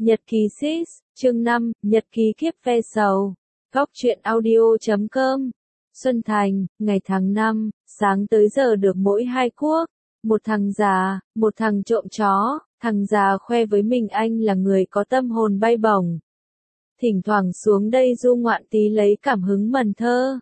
Nhật ký Sis, chương 5, Nhật ký kiếp ve sầu. Góc truyện audio.com. Xuân Thành, ngày tháng 5, sáng tới giờ được mỗi 2 cuốc. Một thằng già, một thằng trộm chó. Thằng già khoe với mình anh là người có tâm hồn bay bổng. Thỉnh thoảng xuống đây du ngoạn tí lấy cảm hứng mần thơ.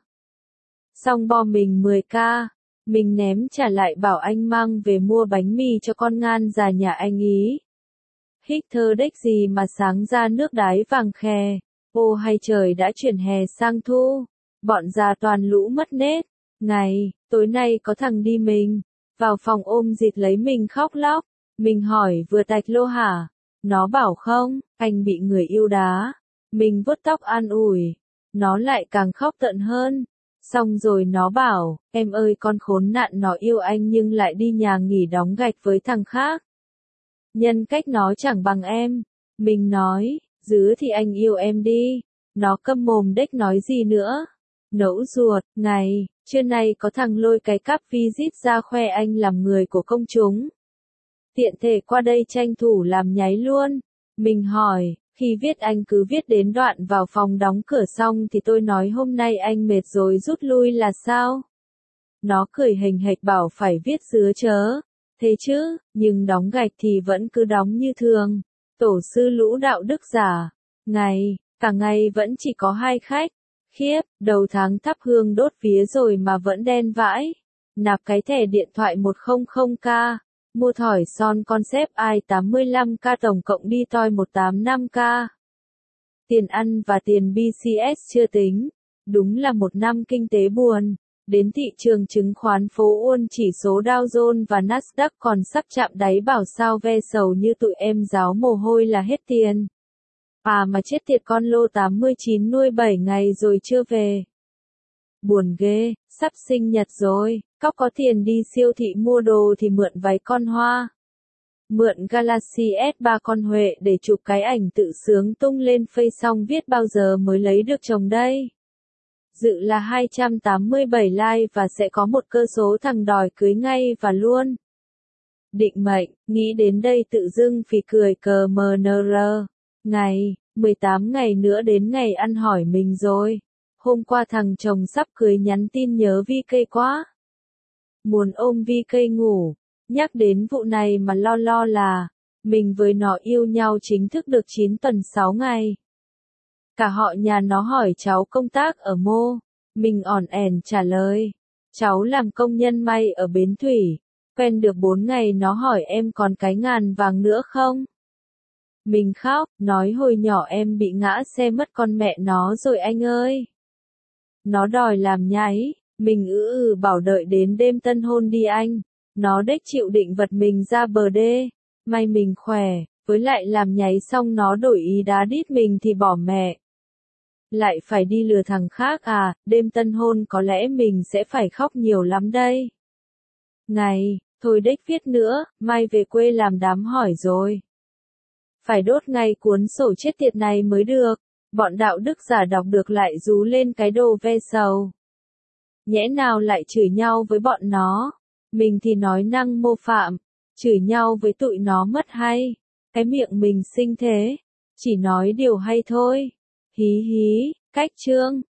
Xong bo mình 10k. Mình ném trả lại bảo anh mang về mua bánh mì cho con ngan già nhà anh ý. Hích thơ đếch gì mà sáng ra nước đái vàng khè. Ô hay trời đã chuyển hè sang thu. Bọn già toàn lũ mất nết. Ngày, tối nay có thằng đi mình. Vào phòng ôm dịt lấy mình khóc lóc. Mình hỏi vừa tạch lô hả? Nó bảo không, anh bị người yêu đá. Mình vuốt tóc an ủi. Nó lại càng khóc tận hơn. Xong rồi nó bảo, em ơi con khốn nạn nó yêu anh nhưng lại đi nhà nghỉ đóng gạch với thằng khác. Nhân cách nó chẳng bằng em. Mình nói, dứ thì anh yêu em đi. Nó câm mồm đếch nói gì nữa. Nẫu ruột, ngày, trưa nay có thằng lôi cái cáp visit ra khoe anh làm người của công chúng. Tiện thể qua đây tranh thủ làm nháy luôn. Mình hỏi, khi viết anh cứ viết đến đoạn vào phòng đóng cửa xong thì tôi nói hôm nay anh mệt rồi rút lui là sao? Nó cười hình hạch bảo phải viết dứa chớ. Thế chứ, nhưng đóng gạch thì vẫn cứ đóng như thường. Tổ sư lũ đạo đức giả. Ngày, cả ngày vẫn chỉ có 2 khách. Khiếp, đầu tháng thắp hương đốt vía rồi mà vẫn đen vãi. Nạp cái thẻ điện thoại 100k. Mua thỏi son concept i85k tổng cộng đi toi 185k. Tiền ăn và tiền BCS chưa tính. Đúng là một năm kinh tế buồn. Đến thị trường chứng khoán phố Wall chỉ số Dow Jones và Nasdaq còn sắp chạm đáy bảo sao ve sầu như tụi em ráo mồ hôi là hết tiền. À mà chết tiệt con lô 89 nuôi 7 ngày rồi chưa về. Buồn ghê, sắp sinh nhật rồi, cóc có tiền đi siêu thị mua đồ thì mượn váy con hoa. Mượn Galaxy S3 con Huệ để chụp cái ảnh tự sướng tung lên Face xong viết bao giờ mới lấy được chồng đây. Dự là 287 like và sẽ có một cơ số thằng đòi cưới ngay và luôn. Định mệnh, nghĩ đến đây tự dưng phì cười cờ MNR. Ngày, 18 ngày nữa đến ngày ăn hỏi mình rồi. Hôm qua thằng chồng sắp cưới nhắn tin nhớ VK quá. Muốn ôm VK ngủ. Nhắc đến vụ này mà lo là, mình với nó yêu nhau chính thức được 9 tuần 6 ngày. Cả họ nhà nó hỏi cháu công tác ở mô. Mình ỏn ẻn trả lời. Cháu làm công nhân may ở Bến Thủy. Quen được 4 ngày nó hỏi em còn cái ngàn vàng nữa không? Mình khóc, nói hồi nhỏ em bị ngã xe mất con mẹ nó rồi anh ơi. Nó đòi làm nháy, mình bảo đợi đến đêm tân hôn đi anh. Nó đếch chịu định vật mình ra bờ đê. May mình khỏe, với lại làm nháy xong nó đổi ý đá đít mình thì bỏ mẹ. Lại phải đi lừa thằng khác à, đêm tân hôn có lẽ mình sẽ phải khóc nhiều lắm đây. Ngày, thôi đếch viết nữa, mai về quê làm đám hỏi rồi. Phải đốt ngay cuốn sổ chết tiệt này mới được. Bọn đạo đức giả đọc được lại rú lên cái đồ ve sầu. Nhẽ nào lại chửi nhau với bọn nó. Mình thì nói năng mô phạm. Chửi nhau với tụi nó mất hay. Cái miệng mình xinh thế. Chỉ nói điều hay thôi. Hí hí, cách chương.